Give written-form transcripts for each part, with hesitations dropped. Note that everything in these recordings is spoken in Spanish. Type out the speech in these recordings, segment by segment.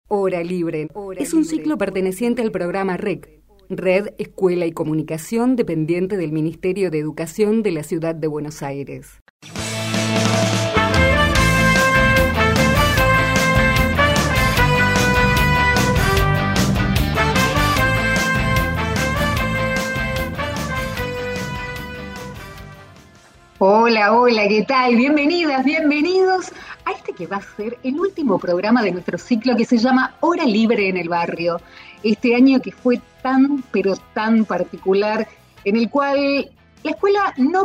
Hora Libre es un ciclo perteneciente al programa REC, Red, Escuela y Comunicación, dependiente del Ministerio de Educación de la Ciudad de Buenos Aires. Hola, hola, ¿qué tal? Bienvenidas, bienvenidos a este que va a ser el último programa de nuestro ciclo que se llama Hora Libre en el Barrio. Este año que fue tan, pero tan particular, en el cual la escuela no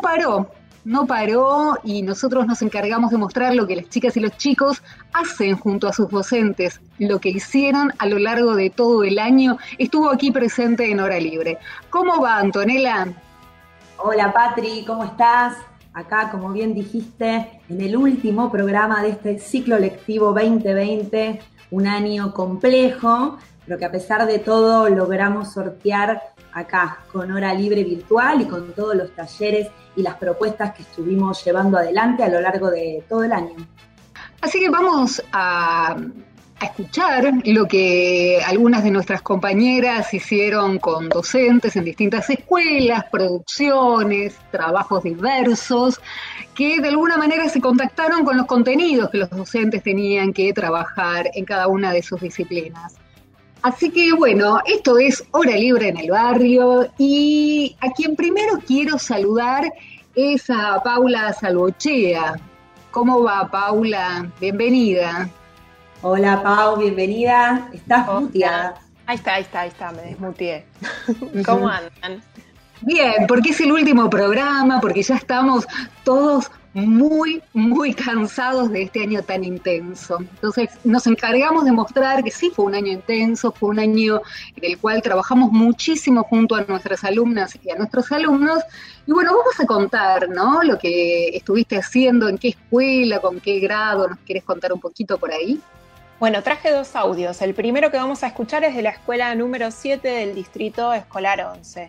paró y nosotros nos encargamos de mostrar lo que las chicas y los chicos hacen junto a sus docentes. Lo que hicieron a lo largo de todo el año estuvo aquí presente en Hora Libre. ¿Cómo va, Antonella? Hola, Patri, ¿cómo estás? Acá, como bien dijiste, en el último programa de este ciclo lectivo 2020, un año complejo, pero que a pesar de todo logramos sortear acá con Hora Libre virtual y con todos los talleres y las propuestas que estuvimos llevando adelante a lo largo de todo el año. Así que vamos a escuchar lo que algunas de nuestras compañeras hicieron con docentes en distintas escuelas, producciones, trabajos diversos, que de alguna manera se contactaron con los contenidos que los docentes tenían que trabajar en cada una de sus disciplinas. Así que bueno, esto es Hora Libre en el Barrio y a quien primero quiero saludar es a Paula Salvochea. ¿Cómo va, Paula? Bienvenida. Hola, Pau, bienvenida. Estás muteada. Ahí está, me desmuteé. ¿Cómo andan? Bien, porque es el último programa, porque ya estamos todos muy, muy cansados de este año tan intenso. Entonces nos encargamos de mostrar que sí fue un año intenso, fue un año en el cual trabajamos muchísimo junto a nuestras alumnas y a nuestros alumnos. Y bueno, vamos a contar, ¿no? Lo que estuviste haciendo, en qué escuela, con qué grado, ¿nos querés contar un poquito por ahí? Bueno, traje dos audios. El primero que vamos a escuchar es de la escuela número 7 del Distrito Escolar 11.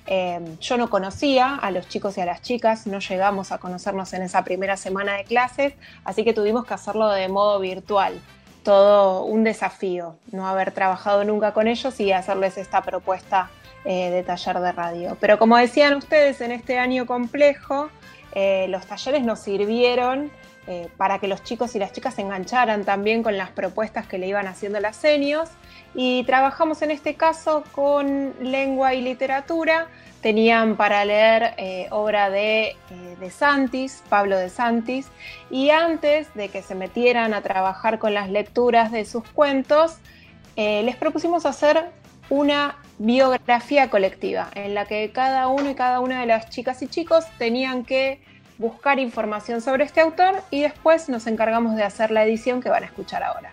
Yo no conocía a los chicos y a las chicas, no llegamos a conocernos en esa primera semana de clases, así que tuvimos que hacerlo de modo virtual. Todo un desafío, no haber trabajado nunca con ellos y hacerles esta propuesta de taller de radio. Pero como decían ustedes, en este año complejo, los talleres nos sirvieron para que los chicos y las chicas se engancharan también con las propuestas que le iban haciendo las senios, y trabajamos en este caso con lengua y literatura. Tenían para leer obra de Santis, Pablo de Santis, y antes de que se metieran a trabajar con las lecturas de sus cuentos, les propusimos hacer una biografía colectiva en la que cada uno y cada una de las chicas y chicos tenían que buscar información sobre este autor y después nos encargamos de hacer la edición que van a escuchar ahora.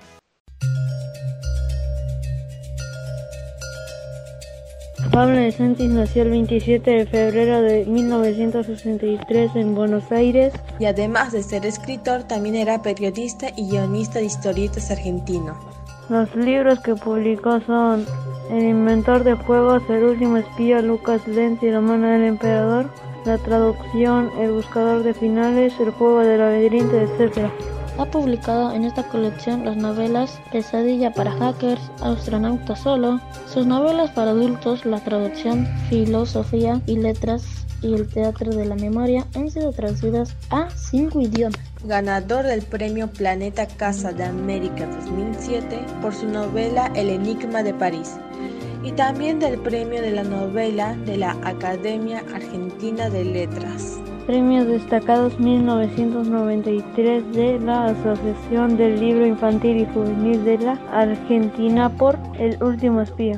Pablo de Santis nació el 27 de febrero de 1963 en Buenos Aires. Y además de ser escritor, también era periodista y guionista de historietas argentino. Los libros que publicó son El inventor de fuegos, El último espía, Lucas Lenz y la mano del emperador, la traducción, El buscador de finales, El juego del laberinto, etc. Ha publicado en esta colección las novelas Pesadilla para hackers, Astronauta solo, sus novelas para adultos, la traducción, Filosofía y letras y el teatro de la memoria han sido traducidas a 5 idiomas. Ganador del premio Planeta Casa de América 2007 por su novela El enigma de París, y también del premio de la novela de la Academia Argentina de Letras. Premios destacados 1993 de la Asociación del Libro Infantil y Juvenil de la Argentina por El último espía.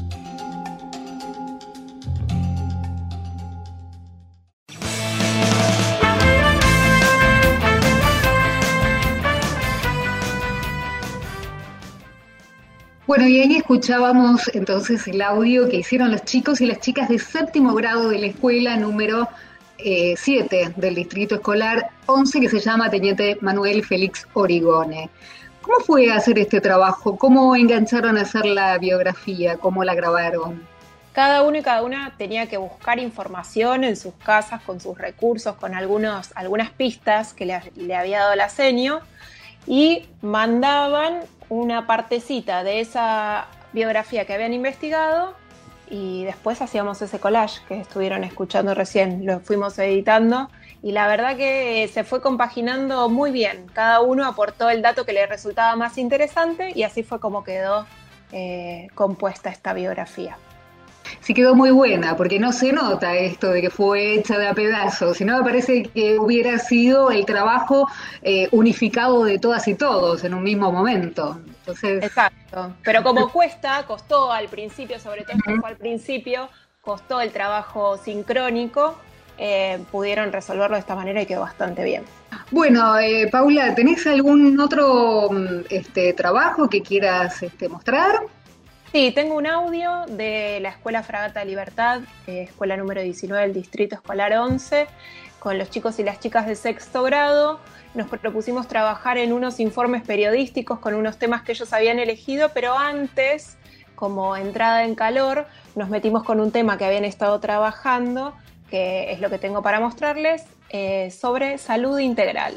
Bueno, y ahí escuchábamos entonces el audio que hicieron los chicos y las chicas de séptimo grado de la escuela número 7 del Distrito Escolar 11, que se llama Teniente Manuel Félix Origone. ¿Cómo fue hacer este trabajo? ¿Cómo engancharon a hacer la biografía? ¿Cómo la grabaron? Cada uno y cada una tenía que buscar información en sus casas, con sus recursos, con algunas pistas que le había dado la senio, y mandaban una partecita de esa biografía que habían investigado y después hacíamos ese collage que estuvieron escuchando recién, lo fuimos editando y la verdad que se fue compaginando muy bien. Cada uno aportó el dato que le resultaba más interesante y así fue como quedó compuesta esta biografía. Sí, quedó muy buena, porque no se nota esto de que fue hecha de a pedazos, sino me parece que hubiera sido el trabajo unificado de todas y todos en un mismo momento. Entonces... Exacto, pero como costó al principio, sobre todo fue al principio, costó el trabajo sincrónico, pudieron resolverlo de esta manera y quedó bastante bien. Bueno, Paula, ¿tenés algún otro trabajo que quieras mostrar? Sí, tengo un audio de la Escuela Fragata Libertad, escuela número 19 del Distrito Escolar 11, con los chicos y las chicas de sexto grado. Nos propusimos trabajar en unos informes periodísticos con unos temas que ellos habían elegido, pero antes, como entrada en calor, nos metimos con un tema que habían estado trabajando, que es lo que tengo para mostrarles, sobre salud integral.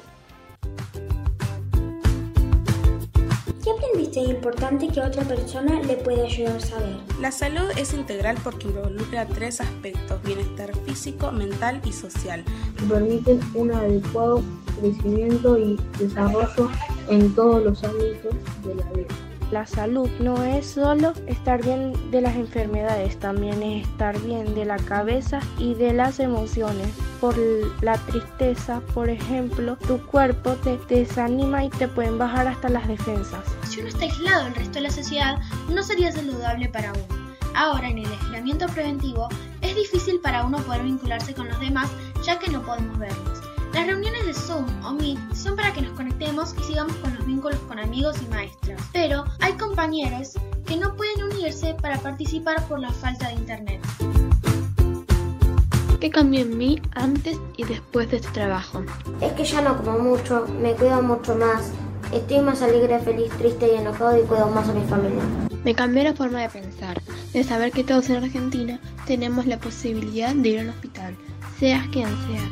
¿Qué aprendiste importante que otra persona le puede ayudar a saber? La salud es integral porque involucra 3 aspectos: bienestar físico, mental y social, que permiten un adecuado crecimiento y desarrollo en todos los ámbitos de la vida. La salud no es solo estar bien de las enfermedades, también es estar bien de la cabeza y de las emociones. Por la tristeza, por ejemplo, tu cuerpo te desanima y te pueden bajar hasta las defensas. Si uno está aislado del resto de la sociedad, no sería saludable para uno. Ahora, en el aislamiento preventivo, es difícil para uno poder vincularse con los demás, ya que no podemos verlos. Las reuniones de Zoom o Meet son para que nos conectemos y sigamos con los vínculos con amigos y maestros. Pero hay compañeros que no pueden unirse para participar por la falta de internet. ¿Qué cambió en mí antes y después de este trabajo? Es que ya no como mucho, me cuido mucho más. Estoy más alegre, feliz, triste y enojado y cuido más a mi familia. Me cambió la forma de pensar, de saber que todos en Argentina tenemos la posibilidad de ir al hospital, seas quien sea.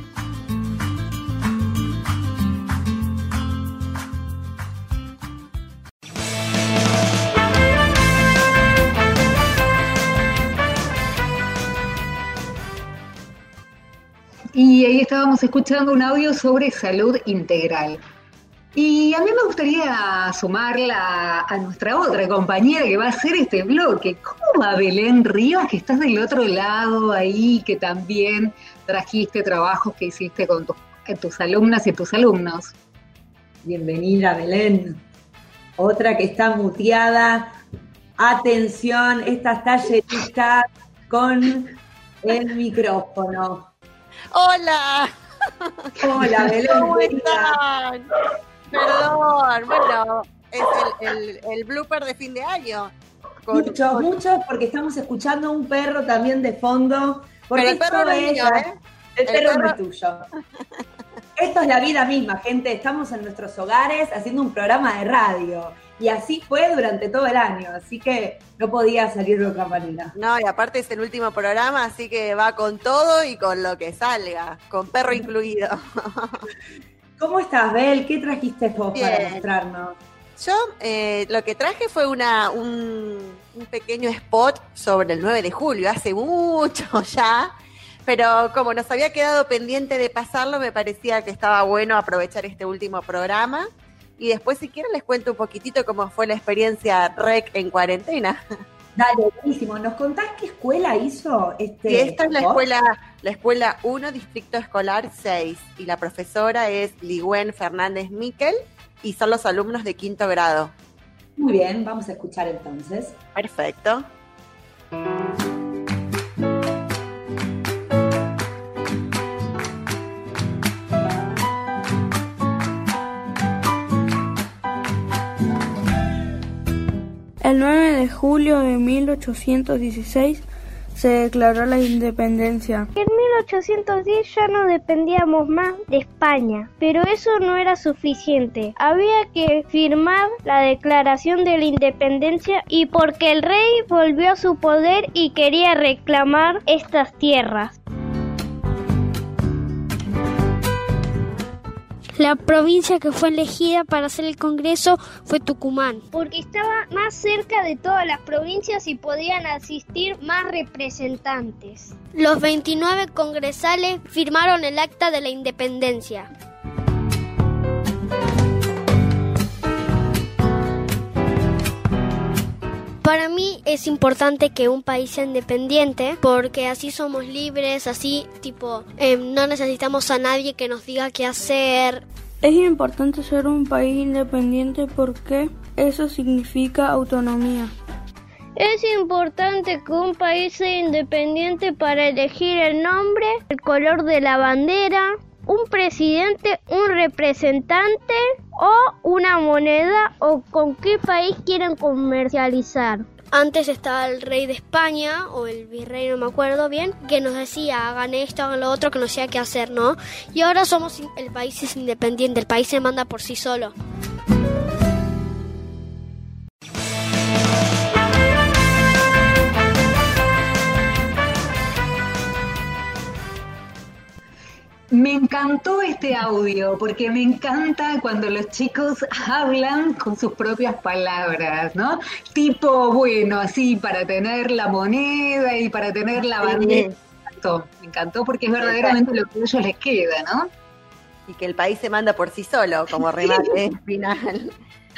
Y ahí estábamos escuchando un audio sobre salud integral. Y a mí me gustaría sumarla a nuestra otra compañera que va a hacer este bloque. ¿Cómo va Belén Rivas, que estás del otro lado ahí, que también trajiste trabajos que hiciste con tus alumnas y tus alumnos? Bienvenida, Belén. Otra que está muteada. Atención, esta está llenita con el micrófono. ¡Hola! Hola, Belén. ¿Cómo están? Perdón, bueno, es el blooper de fin de año. Muchos, porque estamos escuchando un perro también de fondo. Pero el perro no es mío, ¿eh? El perro no es tuyo. Esto es la vida misma, gente. Estamos en nuestros hogares haciendo un programa de radio. Y así fue durante todo el año, así que no podía salir de otra manera. No, y aparte es el último programa, así que va con todo y con lo que salga, con perro incluido. ¿Cómo estás, Bel? ¿Qué trajiste vos para mostrarnos? Yo lo que traje fue un pequeño spot sobre el 9 de julio, hace mucho ya, pero como nos había quedado pendiente de pasarlo, me parecía que estaba bueno aprovechar este último programa. Y después, si quieren, les cuento un poquitito cómo fue la experiencia REC en cuarentena. Dale, buenísimo. ¿Nos contás qué escuela hizo este? Y esta es la escuela 1, Distrito Escolar 6. Y la profesora es Ligüen Fernández Miquel y son los alumnos de 5º grado. Muy bien, vamos a escuchar entonces. Perfecto. El 9 de julio de 1816 se declaró la independencia. En 1810 ya no dependíamos más de España, pero eso no era suficiente. Había que firmar la declaración de la independencia y porque el rey volvió a su poder y quería reclamar estas tierras. La provincia que fue elegida para hacer el congreso fue Tucumán, porque estaba más cerca de todas las provincias y podían asistir más representantes. Los 29 congresales firmaron el Acta de la Independencia. Para mí es importante que un país sea independiente porque así somos libres, así no necesitamos a nadie que nos diga qué hacer. Es importante ser un país independiente porque eso significa autonomía. Es importante que un país sea independiente para elegir el nombre, el color de la bandera, un presidente, un representante o una moneda o con qué país quieren comercializar. Antes estaba el rey de España o el virrey, no me acuerdo bien, que nos decía hagan esto, hagan lo otro, que nos decía qué hacer, ¿no? Y ahora el país es independiente, el país se manda por sí solo. Me encantó este audio porque me encanta cuando los chicos hablan con sus propias palabras, ¿no? Tipo, bueno, así para tener la moneda y para tener la bandera. Me encantó porque es verdaderamente lo que a ellos les queda, ¿no? Y que el país se manda por sí solo, como remate final.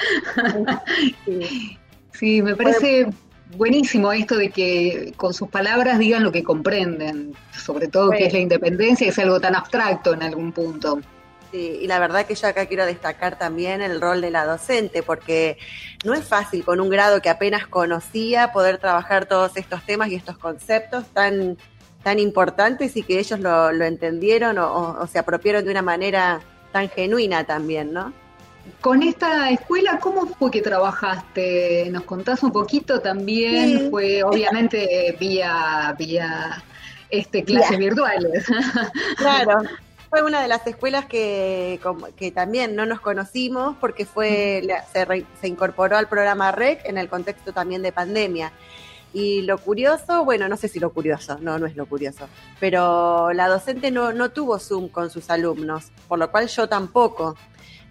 Sí, me parece buenísimo esto de que con sus palabras digan lo que comprenden, sobre todo que es la independencia, es algo tan abstracto en algún punto. Sí, y la verdad que yo acá quiero destacar también el rol de la docente, porque no es fácil con un grado que apenas conocía poder trabajar todos estos temas y estos conceptos tan importantes y que ellos lo entendieron o se apropiaron de una manera tan genuina también, ¿no? Con esta escuela, ¿cómo fue que trabajaste? ¿Nos contás un poquito también? Sí. Fue obviamente vía clases virtuales. Claro, fue una de las escuelas que también no nos conocimos porque se incorporó al programa REC en el contexto también de pandemia. Y lo curioso, bueno, no sé si lo curioso, no es lo curioso, pero la docente no tuvo Zoom con sus alumnos, por lo cual yo tampoco.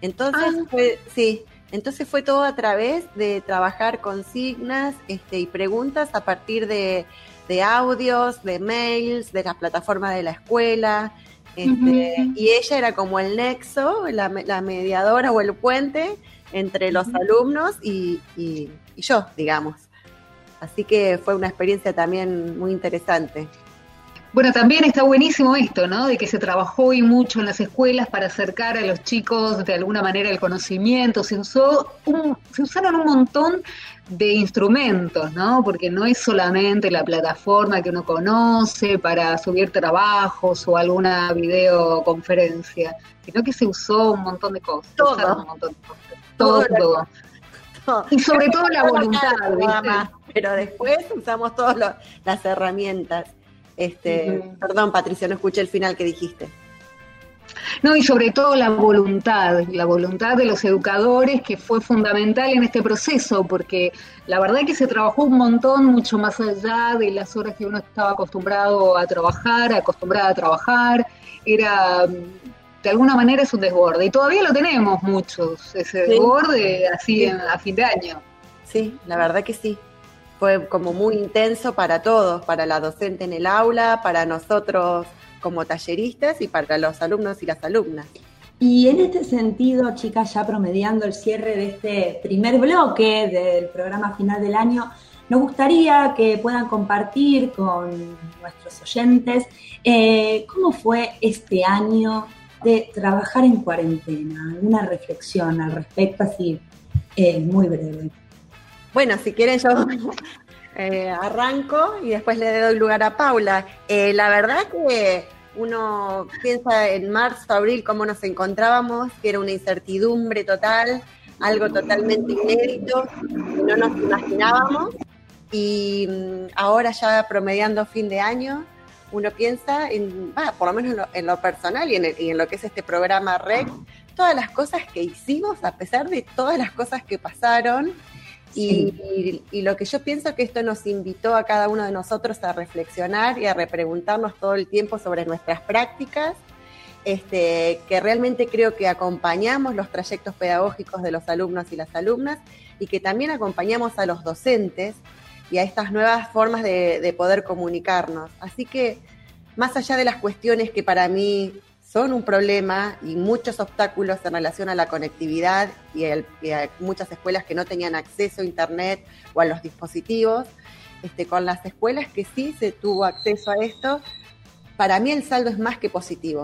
Entonces fue todo a través de trabajar consignas y preguntas a partir de audios, de mails, de las plataformas de la escuela, y ella era como el nexo, la mediadora o el puente entre los alumnos y yo, digamos. Así que fue una experiencia también muy interesante. Bueno, también está buenísimo esto, ¿no? De que se trabajó y mucho en las escuelas para acercar a los chicos de alguna manera el conocimiento. Se usaron un montón de instrumentos, ¿no? Porque no es solamente la plataforma que uno conoce para subir trabajos o alguna videoconferencia, sino que se usó un montón de cosas. Todo. Y sobre todo la voluntad, ¿viste? Pero después usamos todas las herramientas. Perdón, Patricia, no escuché el final que dijiste. No, y sobre todo la voluntad de los educadores, que fue fundamental en este proceso, porque la verdad que se trabajó un montón, mucho más allá de las horas que uno estaba acostumbrada a trabajar, era, de alguna manera es un desborde, y todavía lo tenemos muchos, ese desborde así a fin de año. Sí, la verdad que sí. Fue como muy intenso para todos, para la docente en el aula, para nosotros como talleristas y para los alumnos y las alumnas. Y en este sentido, chicas, ya promediando el cierre de este primer bloque del programa final del año, nos gustaría que puedan compartir con nuestros oyentes cómo fue este año de trabajar en cuarentena, alguna reflexión al respecto, así muy breve. Bueno, si quieren yo arranco y después le doy lugar a Paula. La verdad que uno piensa en marzo, abril, cómo nos encontrábamos, que era una incertidumbre total, algo totalmente inédito, que no nos imaginábamos. Y ahora ya promediando fin de año, uno piensa, por lo menos en lo personal y en lo que es este programa REC, todas las cosas que hicimos a pesar de todas las cosas que pasaron. Y lo que yo pienso que esto nos invitó a cada uno de nosotros a reflexionar y a repreguntarnos todo el tiempo sobre nuestras prácticas, que realmente creo que acompañamos los trayectos pedagógicos de los alumnos y las alumnas y que también acompañamos a los docentes y a estas nuevas formas de poder comunicarnos. Así que, más allá de las cuestiones que para mí son un problema y muchos obstáculos en relación a la conectividad y a muchas escuelas que no tenían acceso a internet o a los dispositivos, con las escuelas que sí se tuvo acceso a esto, para mí el saldo es más que positivo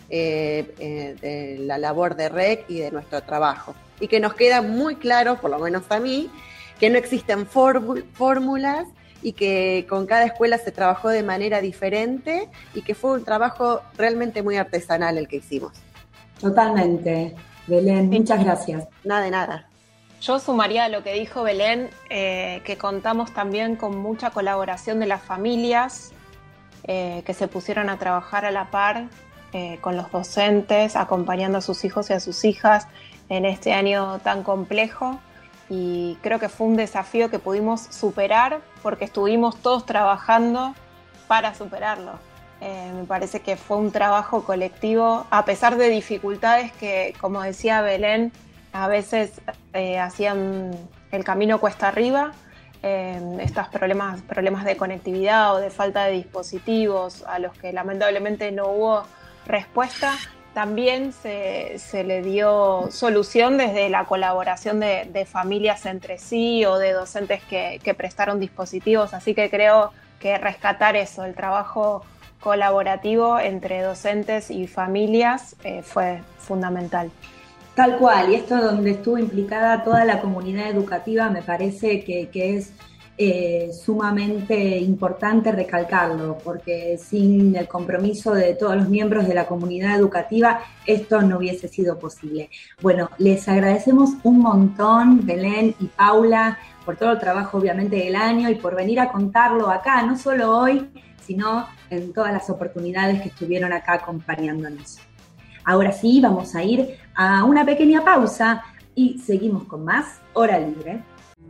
de la labor de REC y de nuestro trabajo. Y que nos queda muy claro, por lo menos a mí, que no existen fórmulas y que con cada escuela se trabajó de manera diferente y que fue un trabajo realmente muy artesanal el que hicimos. Totalmente, Belén, muchas gracias. Nada de nada. Yo sumaría a lo que dijo Belén, que contamos también con mucha colaboración de las familias que se pusieron a trabajar a la par con los docentes, acompañando a sus hijos y a sus hijas en este año tan complejo. Y creo que fue un desafío que pudimos superar porque estuvimos todos trabajando para superarlo. Me parece que fue un trabajo colectivo, a pesar de dificultades que, como decía Belén, a veces hacían el camino cuesta arriba. Estos problemas de conectividad o de falta de dispositivos a los que lamentablemente no hubo respuesta, también se le dio solución desde la colaboración de familias entre sí o de docentes que prestaron dispositivos, así que creo que rescatar eso, el trabajo colaborativo entre docentes y familias fue fundamental. Tal cual, y esto donde estuvo implicada toda la comunidad educativa me parece que es sumamente importante recalcarlo, porque sin el compromiso de todos los miembros de la comunidad educativa esto no hubiese sido posible. Bueno, les agradecemos un montón, Belén y Paula, por todo el trabajo obviamente del año y por venir a contarlo acá, no solo hoy, sino en todas las oportunidades que estuvieron acá acompañándonos. Ahora sí, vamos a ir a una pequeña pausa y seguimos con más Hora Libre.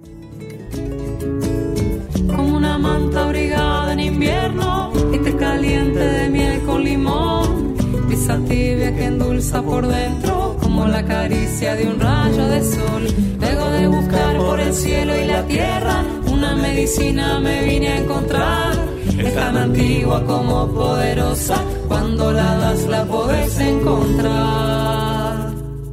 Como una manta abrigada en invierno y té caliente de miel con limón, brisa tibia que endulza por dentro como la caricia de un rayo de sol. Luego de buscar por el cielo y la tierra una medicina me vine a encontrar. Es tan antigua como poderosa, cuando la das la podés encontrar.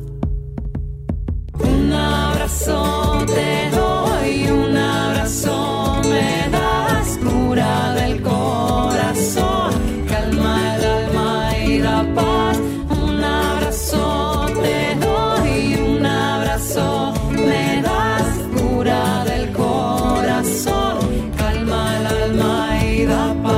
Un abrazo te doy, un abrazo me das, cura del corazón, calma el alma y da paz. Un abrazo te doy, un abrazo me das, cura del corazón, calma el alma y da paz.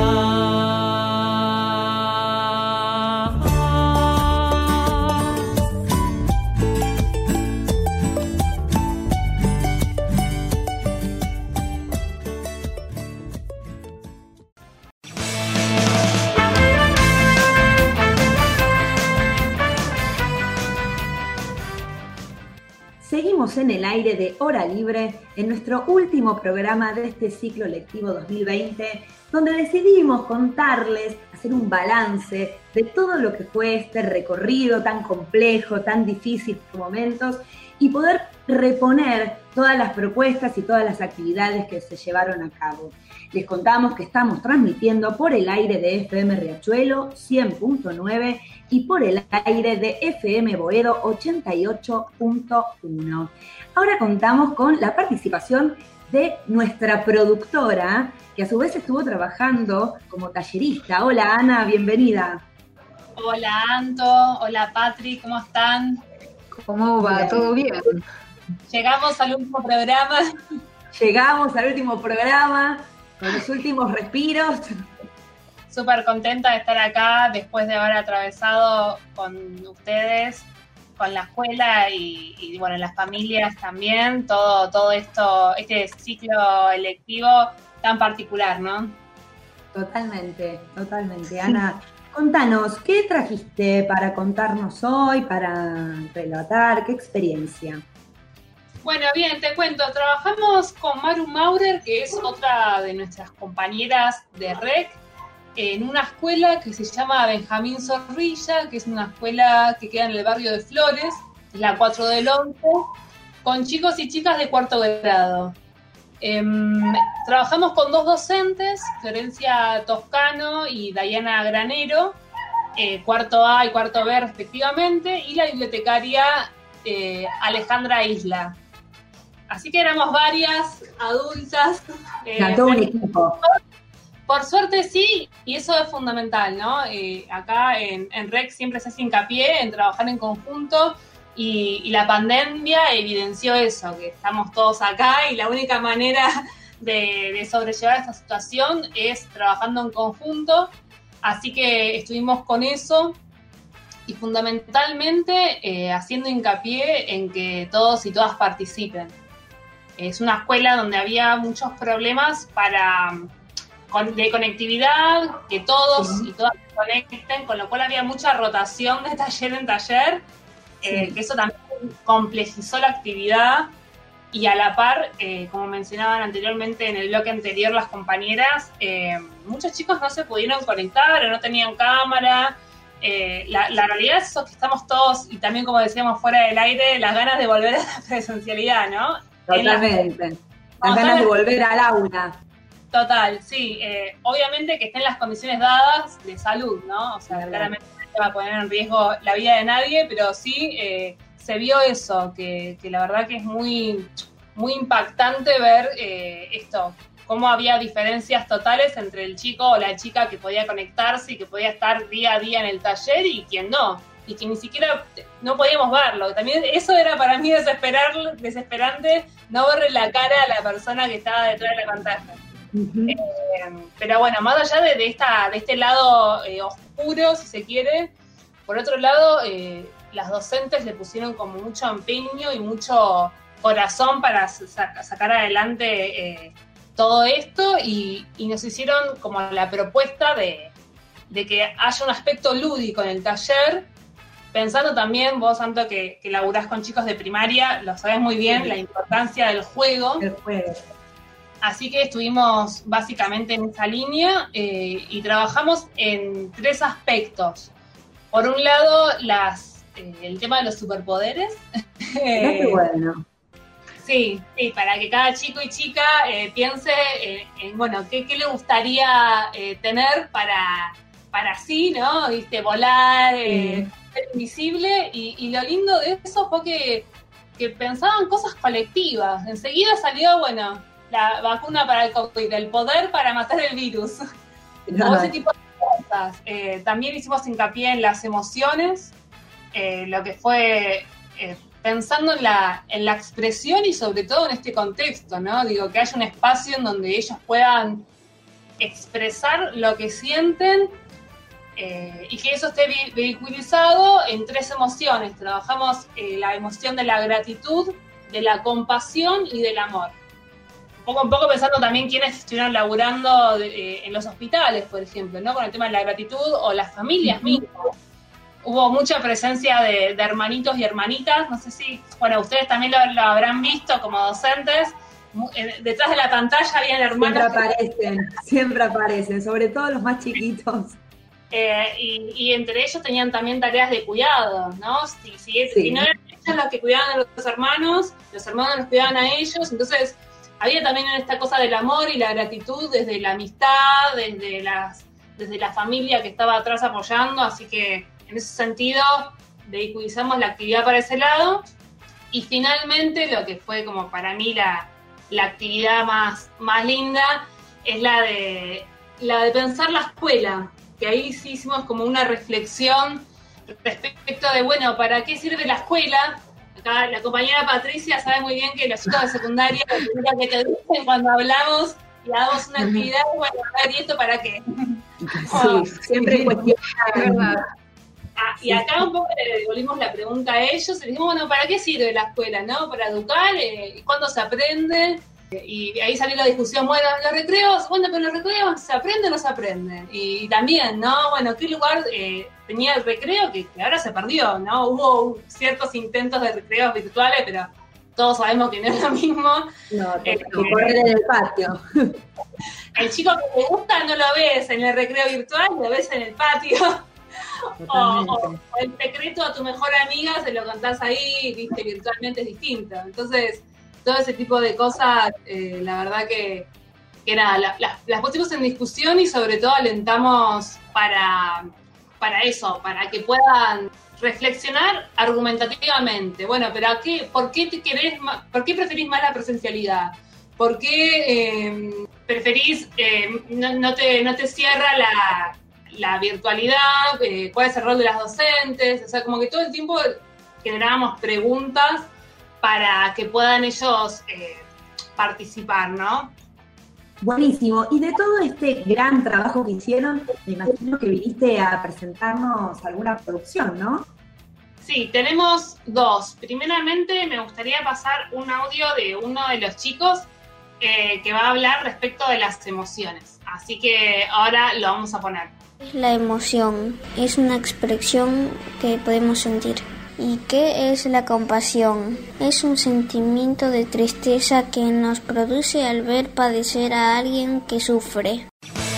Seguimos en el aire de Hora Libre, en nuestro último programa de este ciclo lectivo 2020, donde decidimos contarles, hacer un balance de todo lo que fue este recorrido tan complejo, tan difícil por momentos, y poder reponer todas las propuestas y todas las actividades que se llevaron a cabo. Les contamos que estamos transmitiendo por el aire de FM Riachuelo 100.9 y por el aire de FM Boedo 88.1. Ahora contamos con la participación de nuestra productora, que a su vez estuvo trabajando como tallerista. Hola Ana, bienvenida. Hola Anto, hola Patri, ¿cómo están? ¿Cómo va? Bien. ¿Todo bien? Llegamos al último programa. Llegamos al último programa, con los últimos respiros. Súper contenta de estar acá después de haber atravesado con ustedes, con la escuela y bueno, las familias también, todo esto, este ciclo electivo tan particular, ¿no? Totalmente. Ana, contanos, ¿qué trajiste para contarnos hoy, para relatar? ¿Qué experiencia? Bueno, bien, te cuento, trabajamos con Maru Maurer, que es otra de nuestras compañeras de REC, en una escuela que se llama Benjamín Zorrilla, que es una escuela que queda en el barrio de Flores, es la 4 del 11, con chicos y chicas de cuarto grado. Trabajamos con 2 docentes, Florencia Toscano y Dayana Granero, cuarto A y cuarto B respectivamente, y la bibliotecaria Alejandra Isla. Así que éramos varias adultas. Todo un equipo. Por suerte sí, y eso es fundamental, ¿no? Acá en REC siempre se hace hincapié en trabajar en conjunto, y la pandemia evidenció eso, que estamos todos acá y la única manera de sobrellevar esta situación es trabajando en conjunto. Así que estuvimos con eso y fundamentalmente haciendo hincapié en que todos y todas participen. Es una escuela donde había muchos problemas de conectividad, que todos y todas se conecten, con lo cual había mucha rotación de taller en taller, que eso también complejizó la actividad, y a la par, como mencionaban anteriormente en el bloque anterior las compañeras, muchos chicos no se pudieron conectar o no tenían cámara. La realidad es eso, que estamos todos, y también como decíamos fuera del aire, las ganas de volver a la presencialidad, ¿no? Totalmente. Las ganas de volver al aula. Total, sí. Obviamente que estén las condiciones dadas de salud, ¿no? O sea, claramente no se va a poner en riesgo la vida de nadie, pero sí se vio eso, que la verdad que es muy, muy impactante ver esto, cómo había diferencias totales entre el chico o la chica que podía conectarse y que podía estar día a día en el taller y quien no, y que ni siquiera no podíamos verlo. También eso era para mí desesperante, no verle la cara a la persona que estaba detrás de la pantalla. Pero bueno, más allá de este lado oscuro, si se quiere, por otro lado, las docentes le pusieron como mucho empeño y mucho corazón para sacar adelante todo esto, y nos hicieron como la propuesta de que haya un aspecto lúdico en el taller, pensando también, vos, Santo, que laburás con chicos de primaria, lo sabés muy bien, la importancia del juego. El juego. Así que estuvimos básicamente en esa línea y trabajamos en 3 aspectos. Por un lado, el tema de los superpoderes. Qué bueno. Sí, para que cada chico y chica piense en, bueno, qué le gustaría tener para sí, ¿no? ¿Viste? Volar, ser invisible, y lo lindo de eso fue que pensaban cosas colectivas. Enseguida salió, bueno, la vacuna para el COVID, el poder para matar el virus. Todo ese tipo de cosas. También hicimos hincapié en las emociones, lo que fue pensando en la expresión y sobre todo en este contexto, ¿no? Digo, que haya un espacio en donde ellos puedan expresar lo que sienten y que eso esté vehiculizado en 3 emociones. Trabajamos la emoción de la gratitud, de la compasión y del amor. Un poco pensando también quienes estuvieron laburando en los hospitales, por ejemplo, ¿no? Con el tema de la gratitud, o las familias mismas. Hubo mucha presencia de hermanitos y hermanitas, no sé si, bueno, ustedes también lo habrán visto como docentes. Detrás de la pantalla habían hermanos. Siempre aparecen, sobre todo los más chiquitos. Y entre ellos tenían también tareas de cuidado, ¿no? Si no eran ellos los que cuidaban a los hermanos los cuidaban a ellos. Entonces había también esta cosa del amor y la gratitud desde la amistad, desde la familia que estaba atrás apoyando. Así que en ese sentido vehiculizamos la actividad para ese lado. Y finalmente lo que fue como para mí la actividad más linda es la de pensar la escuela, que ahí sí hicimos como una reflexión respecto de, bueno, ¿para qué sirve la escuela? Acá la compañera Patricia sabe muy bien que los chicos de secundaria, lo que te dicen cuando hablamos y damos una actividad, bueno, a ver, ¿y esto para qué? Siempre cuestionar. Y acá un poco le devolvimos la pregunta a ellos y les dijimos, bueno, ¿para qué sirve la escuela, no? Para educar, ¿cuándo se aprende? Y ahí salió la discusión, bueno, los recreos, bueno, pero los recreos, ¿se aprende o no se aprende? Y también, ¿no? Bueno, ¿qué lugar tenía el recreo que ahora se perdió, ¿no? Hubo ciertos intentos de recreos virtuales, pero todos sabemos que no es lo mismo. No, que correr en el patio. El chico que te gusta no lo ves en el recreo virtual, lo ves en el patio. O el secreto a tu mejor amiga se lo contás ahí, viste, virtualmente es distinto. Entonces, todo ese tipo de cosas, la verdad que nada, las pusimos en discusión y sobre todo alentamos para eso, para que puedan reflexionar argumentativamente. Bueno, pero ¿por qué preferís más la presencialidad? ¿Por qué preferís, no te cierra la virtualidad? ¿Cuál es el rol de las docentes? O sea, como que todo el tiempo generábamos preguntas para que puedan ellos participar, ¿no? Buenísimo. Y de todo este gran trabajo que hicieron, me imagino que viniste a presentarnos alguna producción, ¿no? Sí, tenemos 2. Primeramente, me gustaría pasar un audio de uno de los chicos que va a hablar respecto de las emociones. Así que ahora lo vamos a poner. La emoción es una expresión que podemos sentir. ¿Y qué es la compasión? Es un sentimiento de tristeza que nos produce al ver padecer a alguien que sufre.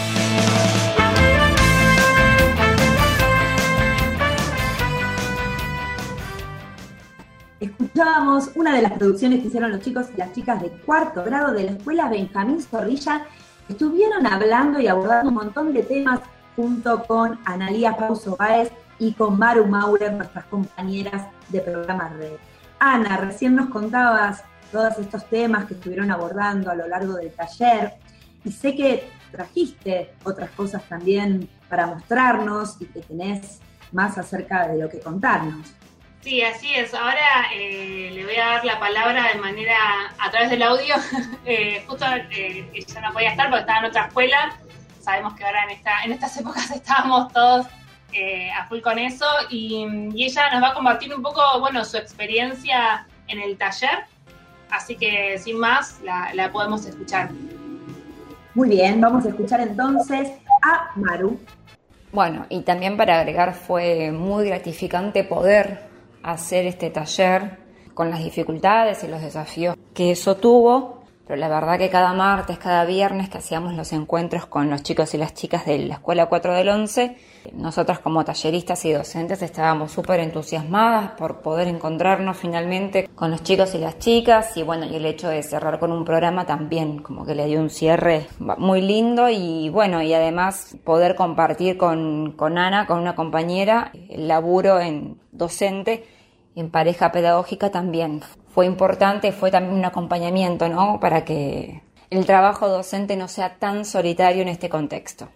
Escuchábamos una de las producciones que hicieron los chicos y las chicas de 4º grado de la escuela Benjamín Zorrilla. Estuvieron hablando y abordando un montón de temas junto con Analía Pauso Báez y con Maru Maurer, nuestras compañeras de programa Red. Ana, recién nos contabas todos estos temas que estuvieron abordando a lo largo del taller, y sé que trajiste otras cosas también para mostrarnos y que tenés más acerca de lo que contarnos. Sí, así es. Ahora le voy a dar la palabra de manera a través del audio. Justo ella no podía estar porque estaba en otra escuela. Sabemos que ahora en estas épocas estábamos todos a full con eso, y ella nos va a compartir un poco, bueno, su experiencia en el taller, así que sin más la podemos escuchar. Muy bien, vamos a escuchar entonces a Maru. Bueno, y también para agregar, fue muy gratificante poder hacer este taller con las dificultades y los desafíos que eso tuvo. Pero la verdad que cada martes, cada viernes que hacíamos los encuentros con los chicos y las chicas de la Escuela 4 del 11, nosotros como talleristas y docentes estábamos súper entusiasmadas por poder encontrarnos finalmente con los chicos y las chicas, y bueno, y el hecho de cerrar con un programa también como que le dio un cierre muy lindo, y bueno, y además poder compartir con Ana, con una compañera, el laburo en docente, en pareja pedagógica también. Fue importante, fue también un acompañamiento, ¿no?, para que el trabajo docente no sea tan solitario en este contexto.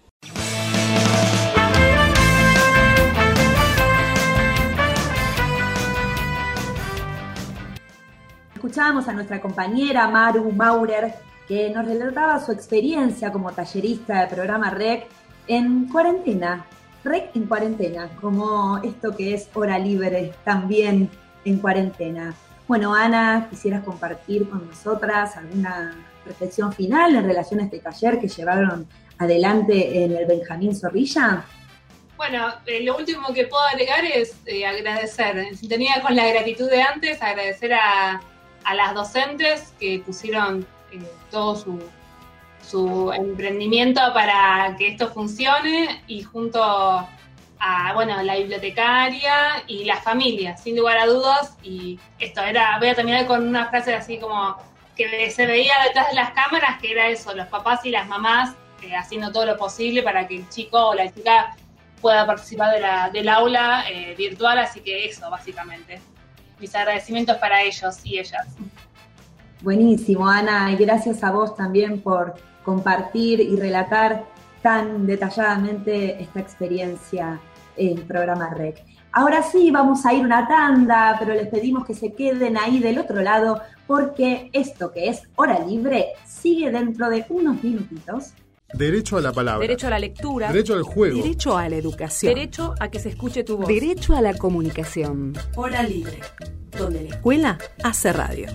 Escuchábamos a nuestra compañera Maru Maurer, que nos relataba su experiencia como tallerista del programa REC en cuarentena. REC en cuarentena, como esto que es hora libre también en cuarentena. Bueno, Ana, ¿quisieras compartir con nosotras alguna reflexión final en relación a este taller que llevaron adelante en el Benjamín Zorrilla? Bueno, lo último que puedo agregar es agradecer, en sintonía con la gratitud de antes, agradecer a las docentes que pusieron todo su emprendimiento para que esto funcione, y junto a la bibliotecaria y las familias, sin lugar a dudas. Y voy a terminar con una frase así como que se veía detrás de las cámaras, que era eso, los papás y las mamás haciendo todo lo posible para que el chico o la chica pueda participar del aula virtual, así que eso, básicamente. Mis agradecimientos para ellos y ellas. Buenísimo, Ana, y gracias a vos también por compartir y relatar tan detalladamente esta experiencia en el programa REC. Ahora sí, vamos a ir una tanda, pero les pedimos que se queden ahí del otro lado, porque esto que es Hora Libre sigue dentro de unos minutitos. Derecho a la palabra. Derecho a la lectura. Derecho al juego. Derecho a la educación. Derecho a que se escuche tu voz. Derecho a la comunicación. Hora Libre, donde la escuela hace radio.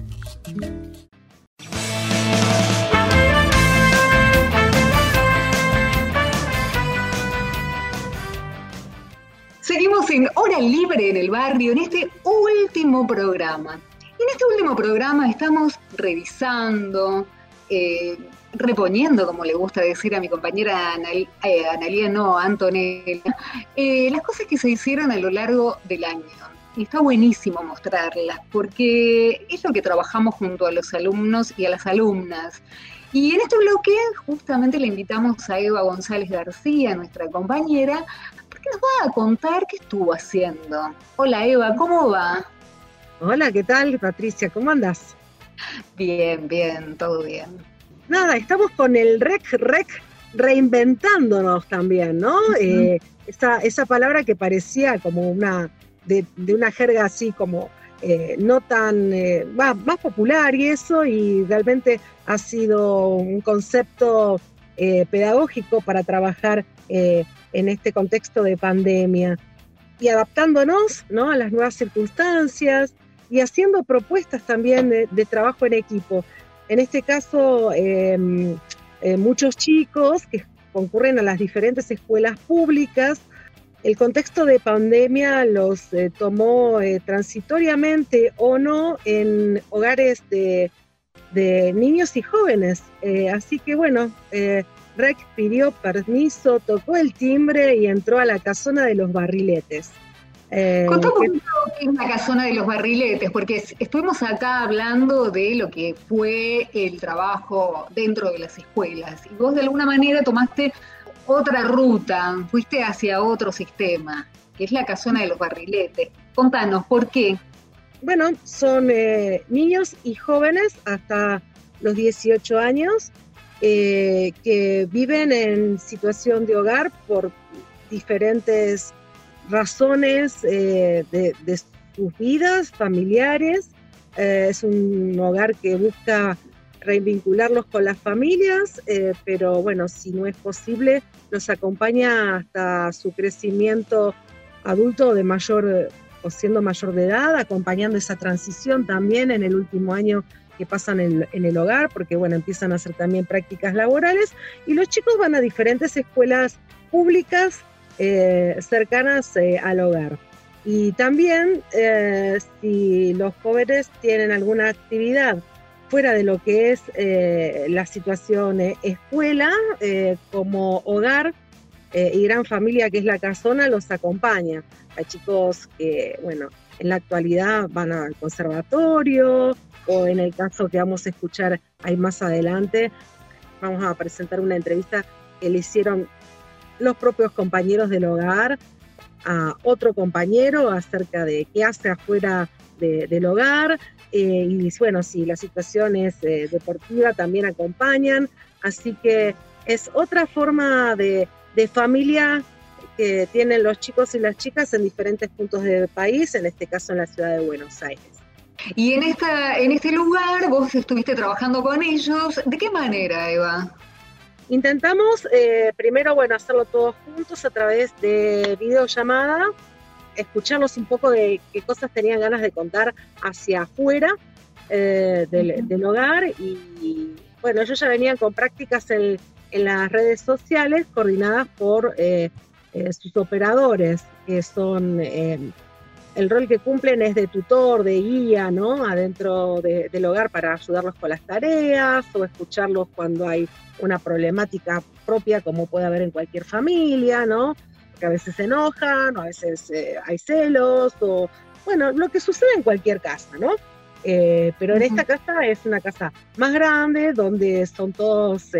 Seguimos en Hora Libre en el Barrio, en este último programa. Y este último programa estamos revisando, reponiendo, como le gusta decir a mi compañera Antonella, las cosas que se hicieron a lo largo del año. Y está buenísimo mostrarlas, porque es lo que trabajamos junto a los alumnos y a las alumnas. Y en este bloque justamente le invitamos a Eva González García, nuestra compañera, porque nos va a contar qué estuvo haciendo. Hola Eva, ¿cómo va? Hola, ¿qué tal, Patricia? ¿Cómo andás? Bien, todo bien. Nada, estamos con el rec reinventándonos también, ¿no? Uh-huh. Esa palabra que parecía como una de una jerga así como no tan más popular y eso, y realmente ha sido un concepto pedagógico para trabajar en este contexto de pandemia y adaptándonos, ¿no?, a las nuevas circunstancias y haciendo propuestas también de trabajo en equipo. En este caso, muchos chicos que concurren a las diferentes escuelas públicas, el contexto de pandemia los tomó transitoriamente o no en hogares de niños y jóvenes. Así que bueno, REC pidió permiso, tocó el timbre y entró a la casona de los barriletes. Contá un poquito qué es la casona de los barriletes, porque estuvimos acá hablando de lo que fue el trabajo dentro de las escuelas, y vos de alguna manera tomaste otra ruta, fuiste hacia otro sistema, que es la casona de los barriletes. Contanos, ¿por qué? Bueno, son niños y jóvenes hasta los 18 años que viven en situación de hogar por diferentes razones de sus vidas familiares. Es un hogar que busca reinvincularlos con las familias, pero bueno, si no es posible, los acompaña hasta su crecimiento adulto de mayor o siendo mayor de edad, acompañando esa transición también en el último año que pasan en el hogar, porque bueno, empiezan a hacer también prácticas laborales, y los chicos van a diferentes escuelas públicas cercanas al hogar. Y también si los jóvenes tienen alguna actividad fuera de lo que es la situación escuela, como hogar y gran familia que es la casona, los acompaña. Hay chicos que, bueno, en la actualidad van al conservatorio, o en el caso que vamos a escuchar ahí más adelante, vamos a presentar una entrevista que le hicieron los propios compañeros del hogar a otro compañero acerca de qué hace afuera del hogar, y bueno, si la situación es deportiva también acompañan, así que es otra forma de familia que tienen los chicos y las chicas en diferentes puntos del país, en este caso en la ciudad de Buenos Aires. Y en este lugar vos estuviste trabajando con ellos, ¿de qué manera, Eva? Intentamos primero, bueno, hacerlo todos juntos a través de videollamada, escucharlos un poco de qué cosas tenían ganas de contar hacia afuera del hogar, y bueno, ellos ya venían con prácticas en las redes sociales coordinadas por sus operadores, que son el rol que cumplen es de tutor, de guía, ¿no?, adentro del hogar para ayudarlos con las tareas o escucharlos cuando hay una problemática propia como puede haber en cualquier familia, ¿no?, que a veces se enojan, o a veces hay celos, o bueno, lo que sucede en cualquier casa, ¿no? Pero en esta casa es una casa más grande, donde son todos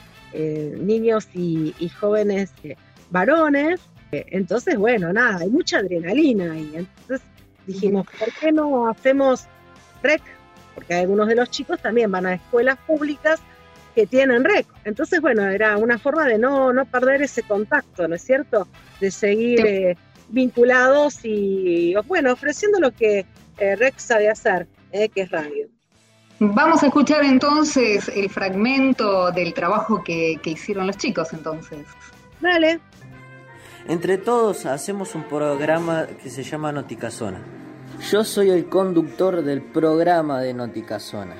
niños y jóvenes varones. Entonces, bueno, nada, hay mucha adrenalina ahí. Entonces dijimos, ¿por qué no hacemos REC? Porque algunos de los chicos también van a escuelas públicas que tienen REC. Entonces, bueno, era una forma de no perder ese contacto, ¿no es cierto? De seguir vinculados y, bueno, ofreciendo lo que REC sabe hacer, que es radio. Vamos a escuchar entonces el fragmento del trabajo que hicieron los chicos, entonces. Dale. Entre todos hacemos un programa que se llama Noticasona. Yo soy el conductor del programa de Noticasona.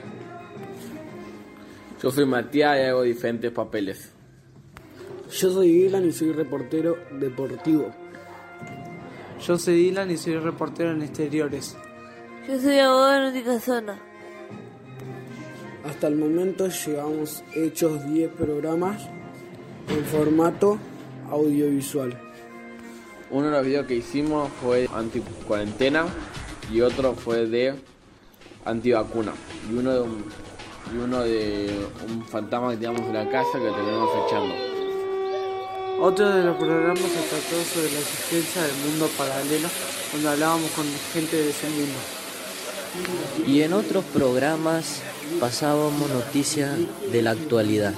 Yo soy Matías y hago diferentes papeles. Yo soy Dylan y soy reportero deportivo. Yo soy Dylan y soy reportero en exteriores. Yo soy abogado en Noticasona. Hasta el momento llevamos hechos 10 programas en formato audiovisual. Uno de los videos que hicimos fue anti-cuarentena y otro fue de antivacuna. Y uno de un fantasma que teníamos en la casa que terminamos echando. Otro de los programas se trató sobre la existencia del mundo paralelo, donde hablábamos con gente de ese mundo. Y en otros programas pasábamos noticias de la actualidad.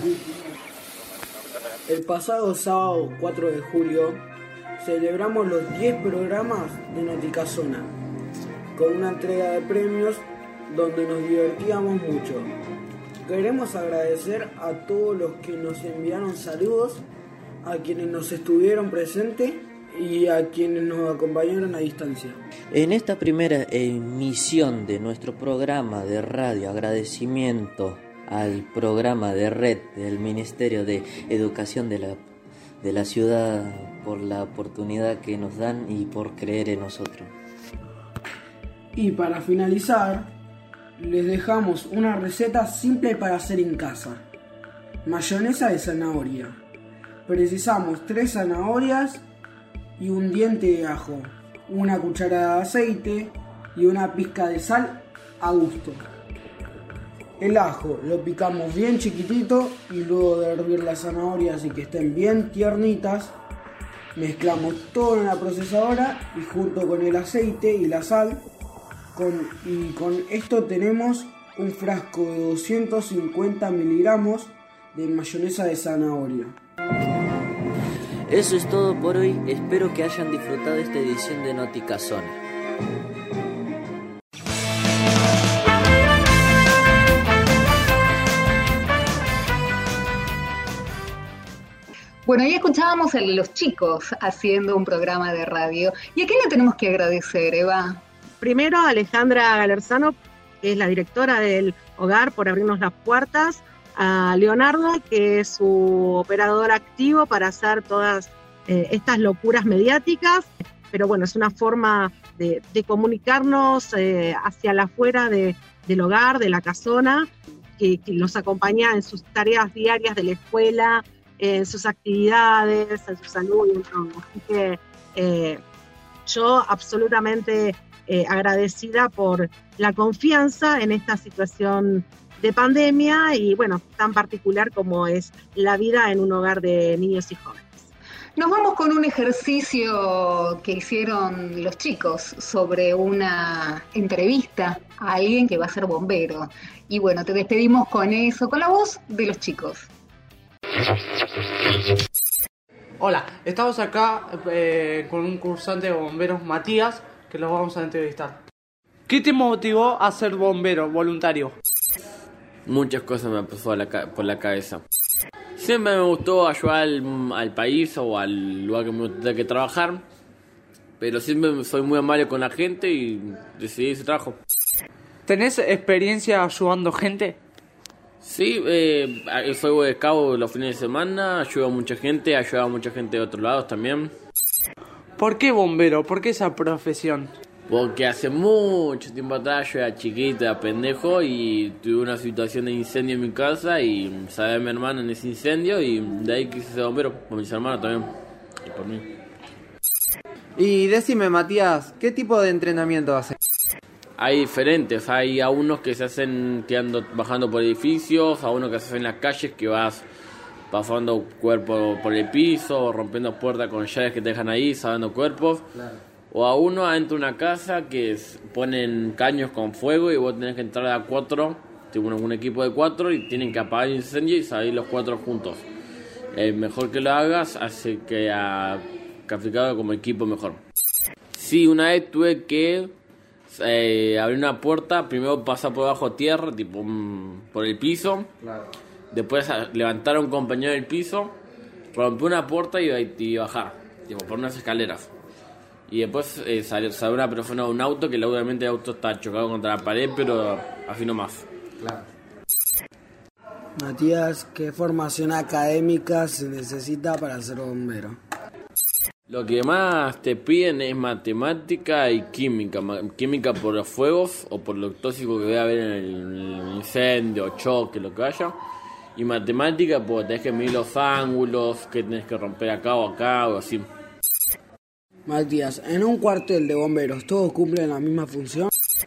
El pasado sábado 4 de julio celebramos los 10 programas de Noticasona con una entrega de premios donde nos divertíamos mucho. Queremos agradecer a todos los que nos enviaron saludos, a quienes nos estuvieron presentes y a quienes nos acompañaron a distancia. En esta primera emisión de nuestro programa de radio, agradecimiento al programa de red del Ministerio de Educación de la ciudad por la oportunidad que nos dan y por creer en nosotros. Y para finalizar, les dejamos una receta simple para hacer en casa. Mayonesa de zanahoria. Precisamos 3 zanahorias y un diente de ajo, una cucharada de aceite y una pizca de sal a gusto. El ajo lo picamos bien chiquitito y luego de hervir las zanahorias y que estén bien tiernitas, mezclamos todo en la procesadora y junto con el aceite y la sal, con esto tenemos un frasco de 250 miligramos de mayonesa de zanahoria. Eso es todo por hoy, espero que hayan disfrutado esta edición de Noticasona. Bueno, ahí escuchábamos a los chicos haciendo un programa de radio. ¿Y a quién le tenemos que agradecer, Eva? Primero a Alejandra Galerzano, que es la directora del hogar, por abrirnos las puertas. A Leonardo, que es su operador activo para hacer todas estas locuras mediáticas, pero bueno, es una forma de comunicarnos hacia afuera del hogar, de la casona, que los acompaña en sus tareas diarias de la escuela, en sus actividades, en su salud y en todo. Así que yo absolutamente agradecida por la confianza en esta situación de pandemia y bueno, tan particular como es la vida en un hogar de niños y jóvenes. Nos vamos con un ejercicio que hicieron los chicos sobre una entrevista a alguien que va a ser bombero. Y bueno, te despedimos con eso, con la voz de los chicos. Hola, estamos acá con un cursante de bomberos, Matías, que los vamos a entrevistar. ¿Qué te motivó a ser bombero voluntario? Muchas cosas me pasó por la cabeza. Siempre me gustó ayudar al país o al lugar que me tenga que trabajar, pero siempre soy muy amable con la gente y decidí ese trabajo. ¿Tenés experiencia ayudando gente? Sí, soy de cabo los fines de semana, ayudo a mucha gente, ayudo a mucha gente de otros lados también. ¿Por qué bombero? ¿Por qué esa profesión? Porque hace mucho tiempo atrás yo era chiquito, era pendejo y tuve una situación de incendio en mi casa y salvé a mi hermano en ese incendio y de ahí quise ser bombero, por mis hermanos también y por mí. Y decime, Matías, ¿qué tipo de entrenamiento haces? Hay diferentes, hay a unos que se hacen bajando por edificios, a unos que se hacen en las calles que vas pasando cuerpos por el piso, rompiendo puertas con llaves que te dejan ahí, salvando cuerpos. Claro. O a uno adentro de una casa que ponen caños con fuego y vos tenés que entrar a 4, tipo un equipo de 4 y tienen que apagar el incendio y salir los 4 juntos. Mejor que lo hagas hace que ha calificado como equipo mejor. Sí, una vez tuve que abrir una puerta, primero pasar por bajo tierra, tipo por el piso. Claro. Después levantar a un compañero del piso, romper una puerta y bajar, tipo por unas escaleras. Y después salió una persona de un auto, que obviamente el auto está chocado contra la pared, pero así nomás. Claro. Matías, ¿qué formación académica se necesita para ser bombero? Lo que más te piden es matemática y química. Química por los fuegos o por lo tóxico que vaya a haber en el incendio, choque, lo que haya. Y matemática porque tenés que medir los ángulos, que tenés que romper acá o así. Matías, en un cuartel de bomberos, ¿todos cumplen la misma función?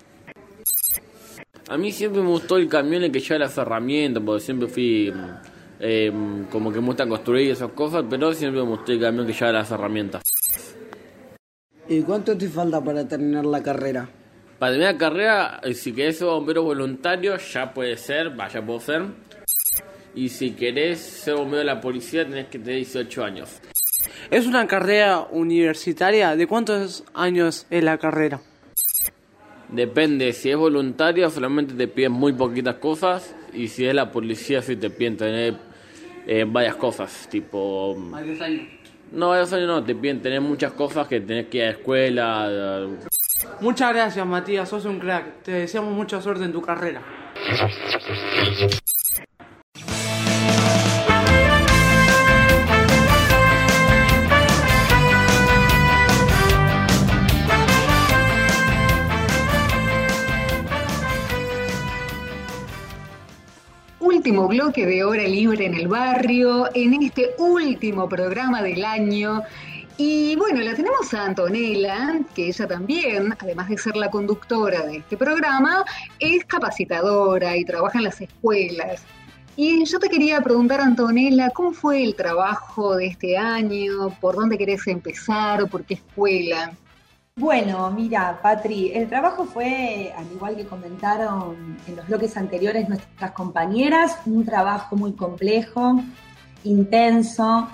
A mí siempre me gustó el camión el que lleva las herramientas, porque siempre fui como que me gusta construir esas cosas, pero siempre me gustó el camión que lleva las herramientas. ¿Y cuánto te falta para terminar la carrera? Para terminar la carrera, si querés ser bombero voluntario, ya puede ser, ya puedo ser. Y si querés ser bombero de la policía, tenés que tener 18 años. ¿Es una carrera universitaria? ¿De cuántos años es la carrera? Depende, si es voluntario solamente te piden muy poquitas cosas, y si es la policía sí te piden tener varias cosas, tipo... ¿Más de 10 años? No, varios años no, te piden tener muchas cosas que tenés que ir a la escuela. Muchas gracias, Matías, sos un crack. Te deseamos mucha suerte en tu carrera. Último bloque de Hora Libre en el Barrio, en este último programa del año. Y bueno, la tenemos a Antonella, que ella también, además de ser la conductora de este programa, es capacitadora y trabaja en las escuelas. Y yo te quería preguntar, Antonella, ¿cómo fue el trabajo de este año? ¿Por dónde querés empezar? ¿Por qué escuela? Bueno, mira, Patri, el trabajo fue, al igual que comentaron en los bloques anteriores nuestras compañeras, un trabajo muy complejo, intenso,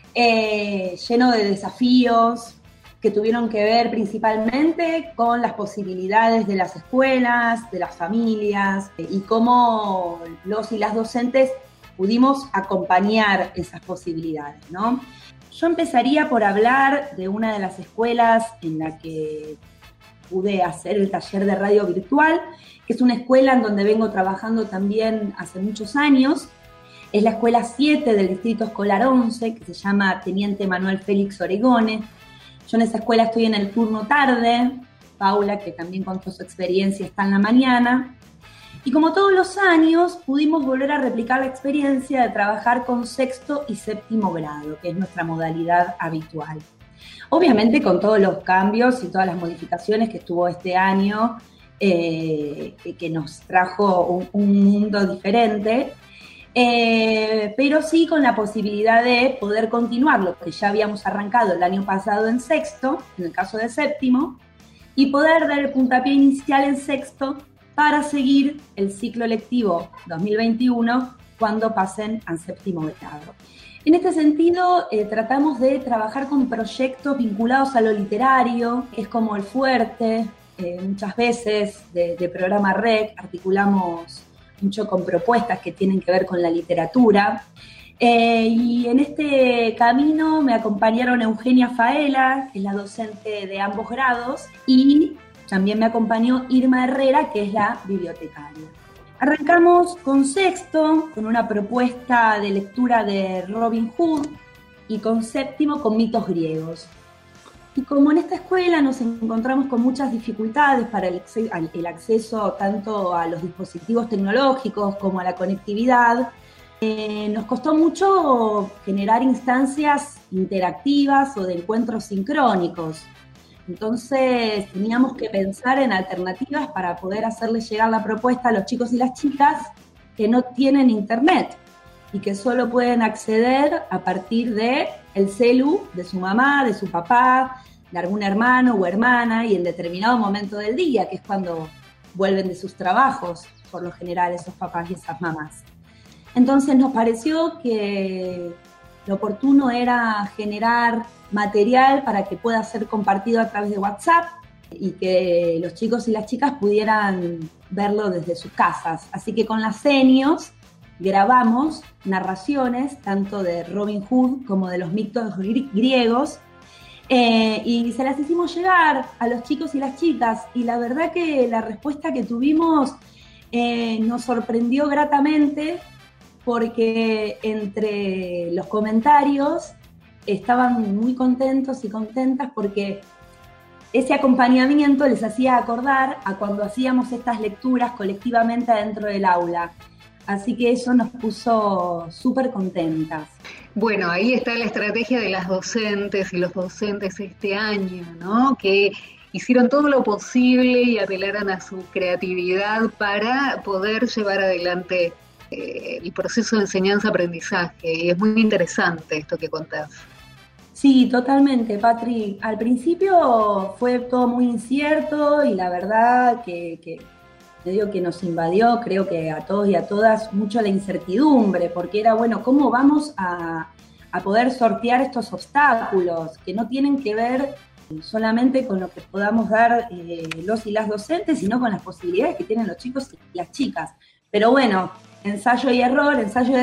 lleno de desafíos que tuvieron que ver principalmente con las posibilidades de las escuelas, de las familias, y cómo los y las docentes pudimos acompañar esas posibilidades, ¿no? Yo empezaría por hablar de una de las escuelas en la que pude hacer el taller de radio virtual, que es una escuela en donde vengo trabajando también hace muchos años. Es la escuela 7 del Distrito Escolar 11, que se llama Teniente Manuel Félix Oregone. Yo en esa escuela estoy en el turno tarde, Paula, que también contó su experiencia, está en la mañana. Y como todos los años, pudimos volver a replicar la experiencia de trabajar con sexto y séptimo grado, que es nuestra modalidad habitual. Obviamente con todos los cambios y todas las modificaciones que estuvo este año, que nos trajo un mundo diferente, pero sí con la posibilidad de poder continuar lo que ya habíamos arrancado el año pasado en sexto, en el caso de séptimo, y poder dar el puntapié inicial en sexto para seguir el ciclo lectivo 2021 cuando pasen al séptimo grado. En este sentido, tratamos de trabajar con proyectos vinculados a lo literario, que es como el fuerte, muchas veces de programa REC, articulamos mucho con propuestas que tienen que ver con la literatura. Y en este camino me acompañaron Eugenia Faela, que es la docente de ambos grados, y también me acompañó Irma Herrera, que es la bibliotecaria. Arrancamos con sexto, con una propuesta de lectura de Robin Hood, y con séptimo con mitos griegos. Y como en esta escuela nos encontramos con muchas dificultades para el acceso tanto a los dispositivos tecnológicos como a la conectividad, nos costó mucho generar instancias interactivas o de encuentros sincrónicos. Entonces teníamos que pensar en alternativas para poder hacerles llegar la propuesta a los chicos y las chicas que no tienen internet y que solo pueden acceder a partir de el celu de su mamá, de su papá, de algún hermano o hermana, y en determinado momento del día, que es cuando vuelven de sus trabajos, por lo general, esos papás y esas mamás. Entonces nos pareció que lo oportuno era generar material para que pueda ser compartido a través de WhatsApp y que los chicos y las chicas pudieran verlo desde sus casas. Así que con las senios grabamos narraciones tanto de Robin Hood como de los mitos griegos, y se las hicimos llegar a los chicos y las chicas, y la verdad que la respuesta que tuvimos nos sorprendió gratamente, porque entre los comentarios estaban muy contentos y contentas porque ese acompañamiento les hacía acordar a cuando hacíamos estas lecturas colectivamente dentro del aula. Así que eso nos puso súper contentas. Bueno, ahí está la estrategia de las docentes y los docentes este año, ¿no? Que hicieron todo lo posible y apelaron a su creatividad para poder llevar adelante el proceso de enseñanza-aprendizaje. Y es muy interesante esto que contás. Sí, totalmente, Patri. Al principio fue todo muy incierto y la verdad que te digo que nos invadió, creo que a todos y a todas, mucho la incertidumbre, porque era, bueno, ¿cómo vamos a poder sortear estos obstáculos que no tienen que ver solamente con lo que podamos dar los y las docentes, sino con las posibilidades que tienen los chicos y las chicas? Pero bueno, ensayo y error,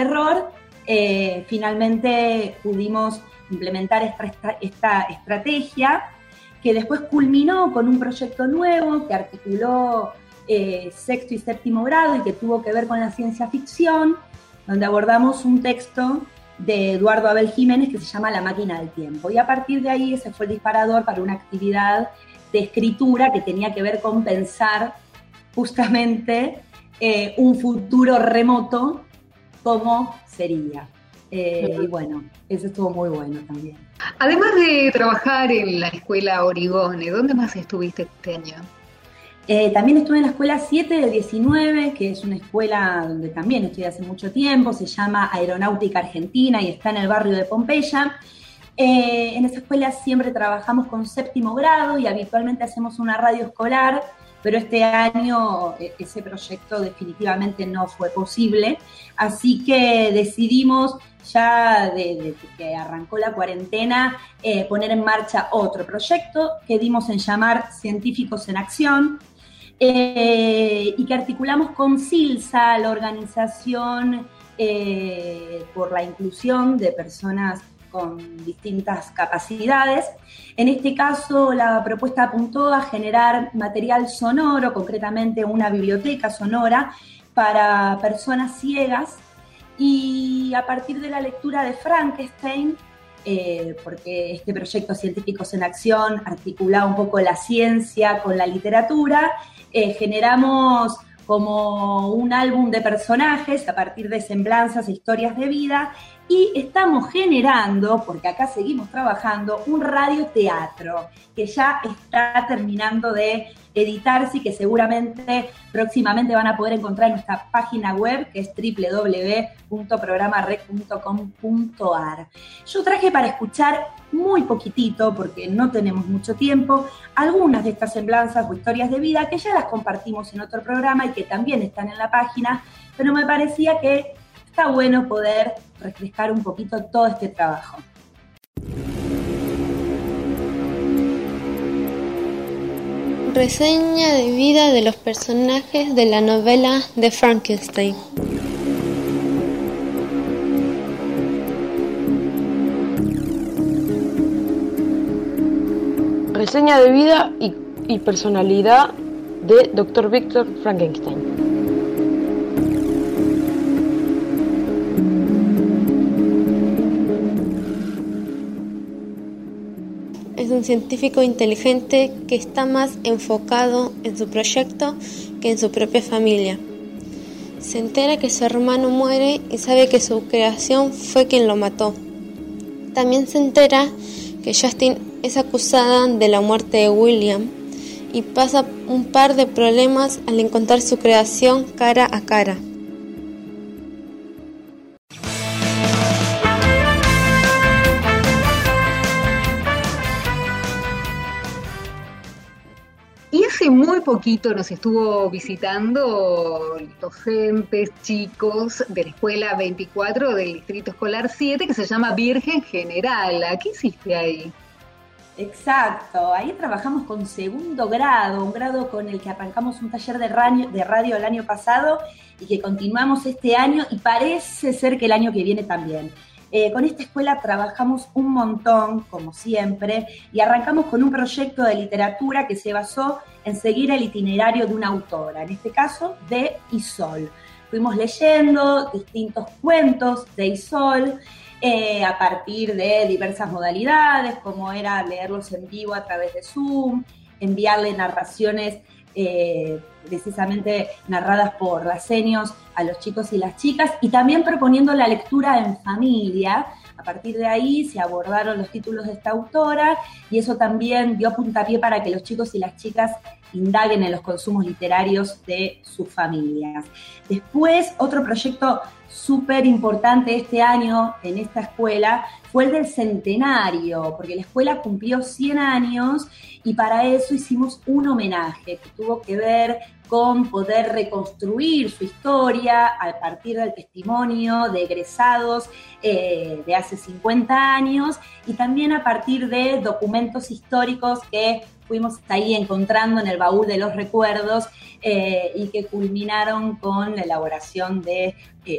finalmente pudimos implementar esta estrategia que después culminó con un proyecto nuevo que articuló sexto y séptimo grado y que tuvo que ver con la ciencia ficción, donde abordamos un texto de Eduardo Abel Jiménez que se llama La máquina del tiempo. Y a partir de ahí ese fue el disparador para una actividad de escritura que tenía que ver con pensar justamente un futuro remoto, cómo sería. Y bueno, eso estuvo muy bueno también. Además de trabajar en la escuela Origone, ¿dónde más estuviste este año? También estuve en la escuela 7 del 19, que es una escuela donde también estoy hace mucho tiempo, se llama Aeronáutica Argentina y está en el barrio de Pompeya. En esa escuela siempre trabajamos con séptimo grado y habitualmente hacemos una radio escolar, pero este año ese proyecto definitivamente no fue posible, así que decidimos ya desde que arrancó la cuarentena poner en marcha otro proyecto que dimos en llamar Científicos en Acción, y que articulamos con CILSA, la organización por la inclusión de personas con distintas capacidades. En este caso, la propuesta apuntó a generar material sonoro, concretamente una biblioteca sonora para personas ciegas, y a partir de la lectura de Frankenstein, porque este proyecto Científicos en Acción articulaba un poco la ciencia con la literatura, generamos como un álbum de personajes a partir de semblanzas e historias de vida, y estamos generando, porque acá seguimos trabajando, un radioteatro que ya está terminando de editarse y que seguramente próximamente van a poder encontrar en nuestra página web, que es www.programarec.com.ar. Yo traje para escuchar muy poquitito, porque no tenemos mucho tiempo, algunas de estas semblanzas o historias de vida que ya las compartimos en otro programa y que también están en la página, pero me parecía que está bueno poder refrescar un poquito todo este trabajo. Reseña de vida de los personajes de la novela de Frankenstein. Reseña de vida y personalidad de Dr. Victor Frankenstein. Es un científico inteligente que está más enfocado en su proyecto que en su propia familia. Se entera que su hermano muere y sabe que su creación fue quien lo mató. También se entera que Justin es acusada de la muerte de William y pasa un par de problemas al encontrar su creación cara a cara. Y hace muy poquito nos estuvo visitando docentes, chicos de la Escuela 24 del Distrito Escolar 7, que se llama Virgen General. ¿Qué hiciste ahí? Exacto, ahí trabajamos con segundo grado, un grado con el que arrancamos un taller de radio el año pasado y que continuamos este año y parece ser que el año que viene también. Con esta escuela trabajamos un montón, como siempre, y arrancamos con un proyecto de literatura que se basó en seguir el itinerario de una autora, en este caso de Isol. Fuimos leyendo distintos cuentos de Isol a partir de diversas modalidades, como era leerlos en vivo a través de Zoom, enviarle narraciones precisamente narradas por las seniors a los chicos y las chicas, y también proponiendo la lectura en familia. A partir de ahí se abordaron los títulos de esta autora y eso también dio puntapié para que los chicos y las chicas indaguen en los consumos literarios de sus familias. Después, otro proyecto súper importante este año en esta escuela fue el del centenario, porque la escuela cumplió 100 años y para eso hicimos un homenaje que tuvo que ver con poder reconstruir su historia a partir del testimonio de egresados de hace 50 años y también a partir de documentos históricos que fuimos ahí encontrando en el baúl de los recuerdos y que culminaron con la elaboración de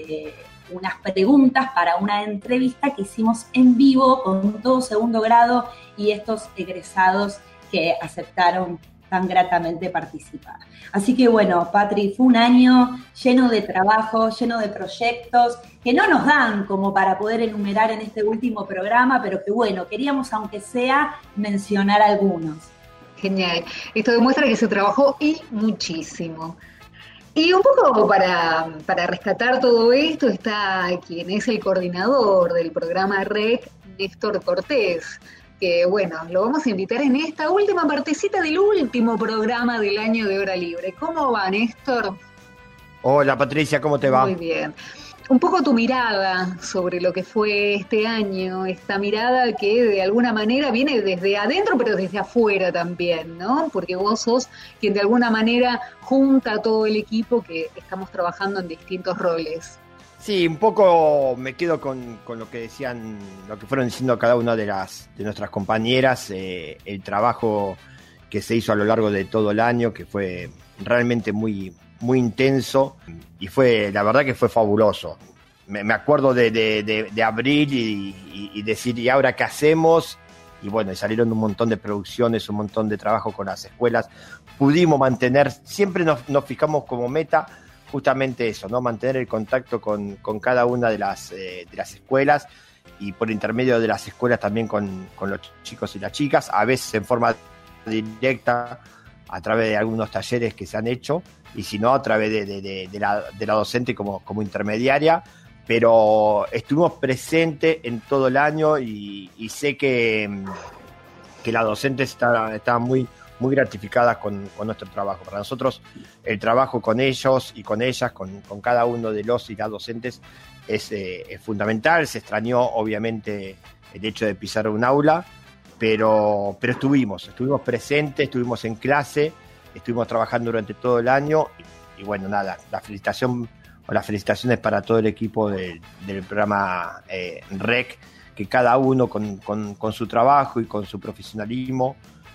unas preguntas para una entrevista que hicimos en vivo con todo segundo grado y estos egresados que aceptaron tan gratamente participar. Así que bueno, Patri, fue un año lleno de trabajo, lleno de proyectos que no nos dan como para poder enumerar en este último programa, pero que bueno, queríamos aunque sea mencionar algunos. Genial. Esto demuestra que se trabajó y muchísimo. Y un poco para rescatar todo esto está quien es el coordinador del programa REC, Néstor Cortés, que bueno, lo vamos a invitar en esta última partecita del último programa del año de Hora Libre. ¿Cómo va, Néstor? Hola, Patricia, ¿cómo te va? Muy bien. Un poco tu mirada sobre lo que fue este año, esta mirada que de alguna manera viene desde adentro, pero desde afuera también, ¿no? Porque vos sos quien de alguna manera junta a todo el equipo que estamos trabajando en distintos roles. Sí, un poco me quedo con lo que decían, lo que fueron diciendo cada una de nuestras compañeras, el trabajo que se hizo a lo largo de todo el año, que fue realmente muy intenso y la verdad que fue fabuloso. Me acuerdo de abril y decir, ¿y ahora qué hacemos? Y bueno, salieron un montón de producciones, un montón de trabajo con las escuelas. Pudimos mantener, siempre nos fijamos como meta justamente eso, ¿no? Mantener el contacto con cada una de las escuelas y por intermedio de las escuelas también con los chicos y las chicas, a veces en forma directa a través de algunos talleres que se han hecho y si no a través de la docente como intermediaria, pero estuvimos presentes en todo el año y sé que las docentes estaban muy gratificadas con nuestro trabajo. Para nosotros el trabajo con ellos y con ellas, con cada uno de los y las docentes es fundamental. Se extrañó obviamente el hecho de pisar un aula, pero estuvimos presentes, estuvimos en clase, estuvimos trabajando durante todo el año y bueno, nada, las felicitaciones para todo el equipo del programa REC, que cada uno con su trabajo y con su profesionalismo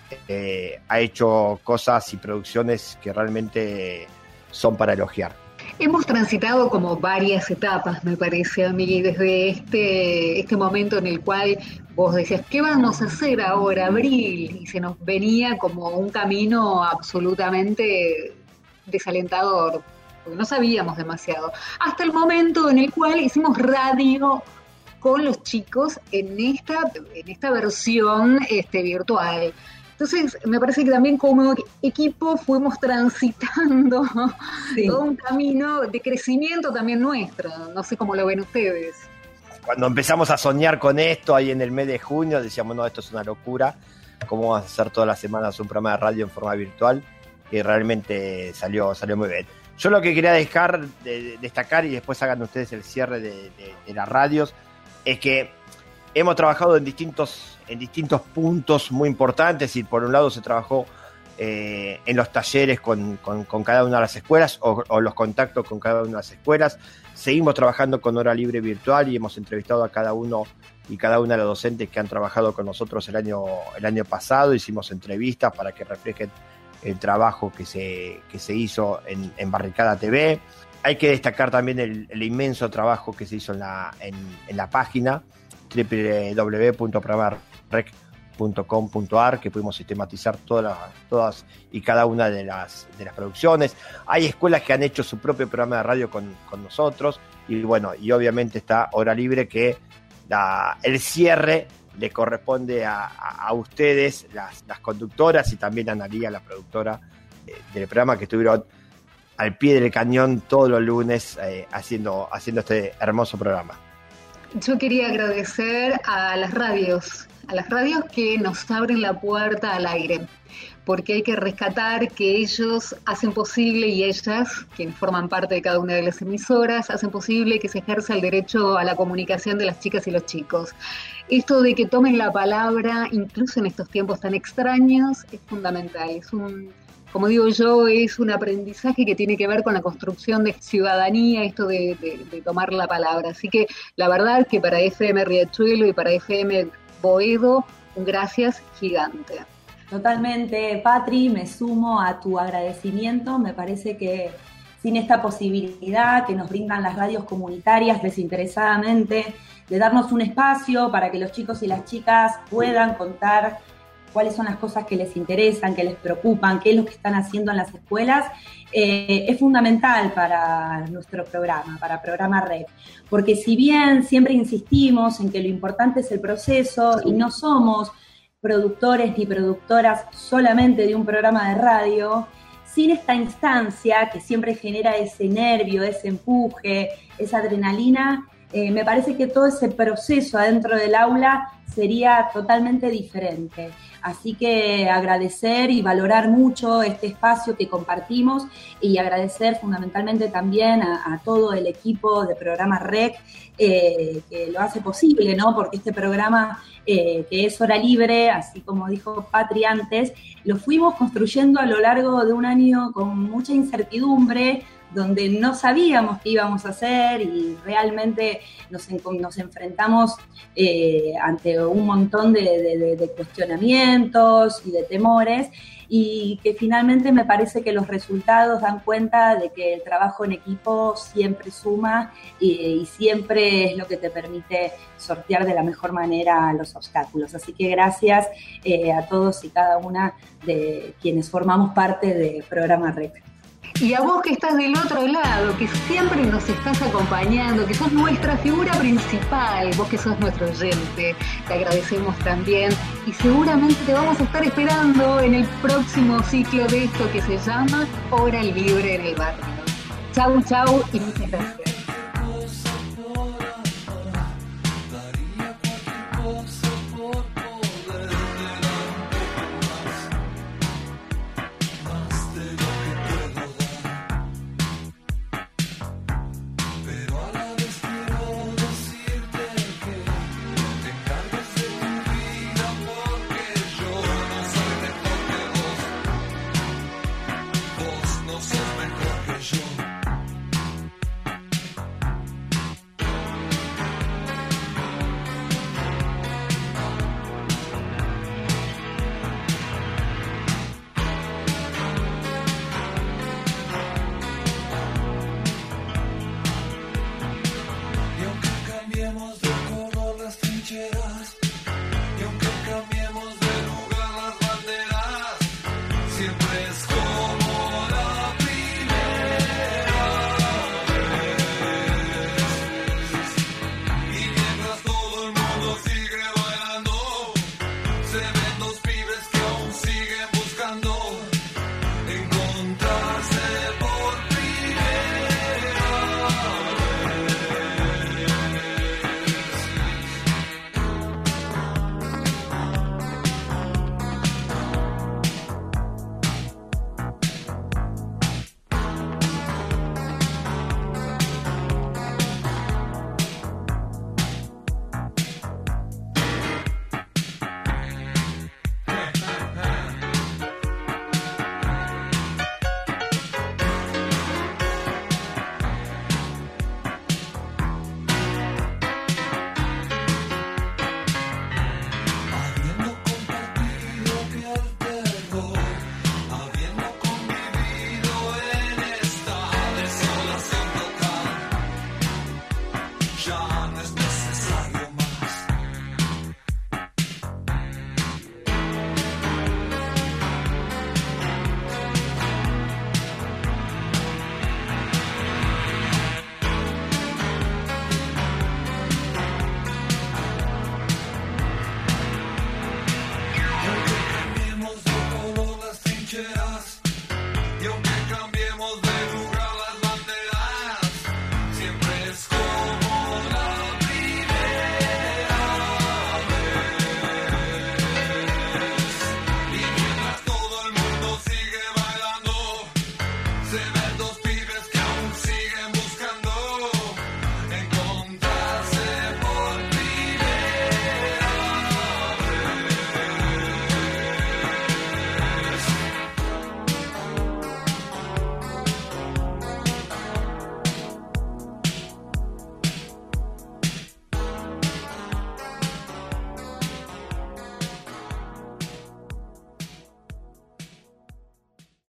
ha hecho cosas y producciones que realmente son para elogiar. Hemos transitado como varias etapas, me parece a mí, desde este momento en el cual vos decías, ¿qué vamos a hacer ahora, abril? Y se nos venía como un camino absolutamente desalentador, porque no sabíamos demasiado. Hasta el momento en el cual hicimos radio con los chicos en esta versión virtual. Entonces, me parece que también como equipo fuimos transitando todo un camino de crecimiento también nuestro. No sé cómo lo ven ustedes. Cuando empezamos a soñar con esto, ahí en el mes de junio, decíamos, no, esto es una locura. ¿Cómo vamos a hacer todas las semanas un programa de radio en forma virtual? Y realmente salió muy bien. Yo lo que quería destacar, y después hagan ustedes el cierre de las radios, es que hemos trabajado en distintos puntos muy importantes y por un lado se trabajó en los talleres con cada una de las escuelas o los contactos con cada una de las escuelas. Seguimos trabajando con Hora Libre Virtual y hemos entrevistado a cada uno y cada una de las docentes que han trabajado con nosotros el año pasado. Hicimos entrevistas para que reflejen el trabajo que se hizo en Barricada TV. Hay que destacar también el inmenso trabajo que se hizo en la página www.programarec.com.ar, que pudimos sistematizar todas y cada una de las producciones. Hay escuelas que han hecho su propio programa de radio con nosotros y bueno, y obviamente está Hora Libre, que el cierre le corresponde a ustedes, las conductoras, y también a Analía, la productora del programa, que estuvieron al pie del cañón todos los lunes haciendo este hermoso programa. Yo quería agradecer a las radios que nos abren la puerta al aire, porque hay que rescatar que ellos hacen posible, y ellas, quienes forman parte de cada una de las emisoras, hacen posible que se ejerza el derecho a la comunicación de las chicas y los chicos. Esto de que tomen la palabra, incluso en estos tiempos tan extraños, es fundamental. Como digo yo, es un aprendizaje que tiene que ver con la construcción de ciudadanía, esto de tomar la palabra. Así que la verdad que para FM Riachuelo y para FM Boedo, un gracias gigante. Totalmente, Patri, me sumo a tu agradecimiento. Me parece que sin esta posibilidad que nos brindan las radios comunitarias desinteresadamente, de darnos un espacio para que los chicos y las chicas puedan contar cuáles son las cosas que les interesan, que les preocupan, qué es lo que están haciendo en las escuelas, es fundamental para nuestro programa, para Programa REC. Porque si bien siempre insistimos en que lo importante es el proceso y no somos productores ni productoras solamente de un programa de radio, sin esta instancia que siempre genera ese nervio, ese empuje, esa adrenalina, me parece que todo ese proceso adentro del aula sería totalmente diferente. Así que agradecer y valorar mucho este espacio que compartimos, y agradecer fundamentalmente también a todo el equipo de Programa REC que lo hace posible, ¿no? Porque este programa que es Hora Libre, así como dijo Patri antes, lo fuimos construyendo a lo largo de un año con mucha incertidumbre, donde no sabíamos qué íbamos a hacer, y realmente nos enfrentamos ante un montón de cuestionamientos y de temores, y que finalmente me parece que los resultados dan cuenta de que el trabajo en equipo siempre suma y siempre es lo que te permite sortear de la mejor manera los obstáculos. Así que gracias a todos y cada una de quienes formamos parte de Programa REC. Y a vos que estás del otro lado, que siempre nos estás acompañando, que sos nuestra figura principal, vos que sos nuestro oyente, te agradecemos también, y seguramente te vamos a estar esperando en el próximo ciclo de esto que se llama Hora Libre en el Barrio. Chau, chau, y muchas gracias. Cambiemos de color las trincheras.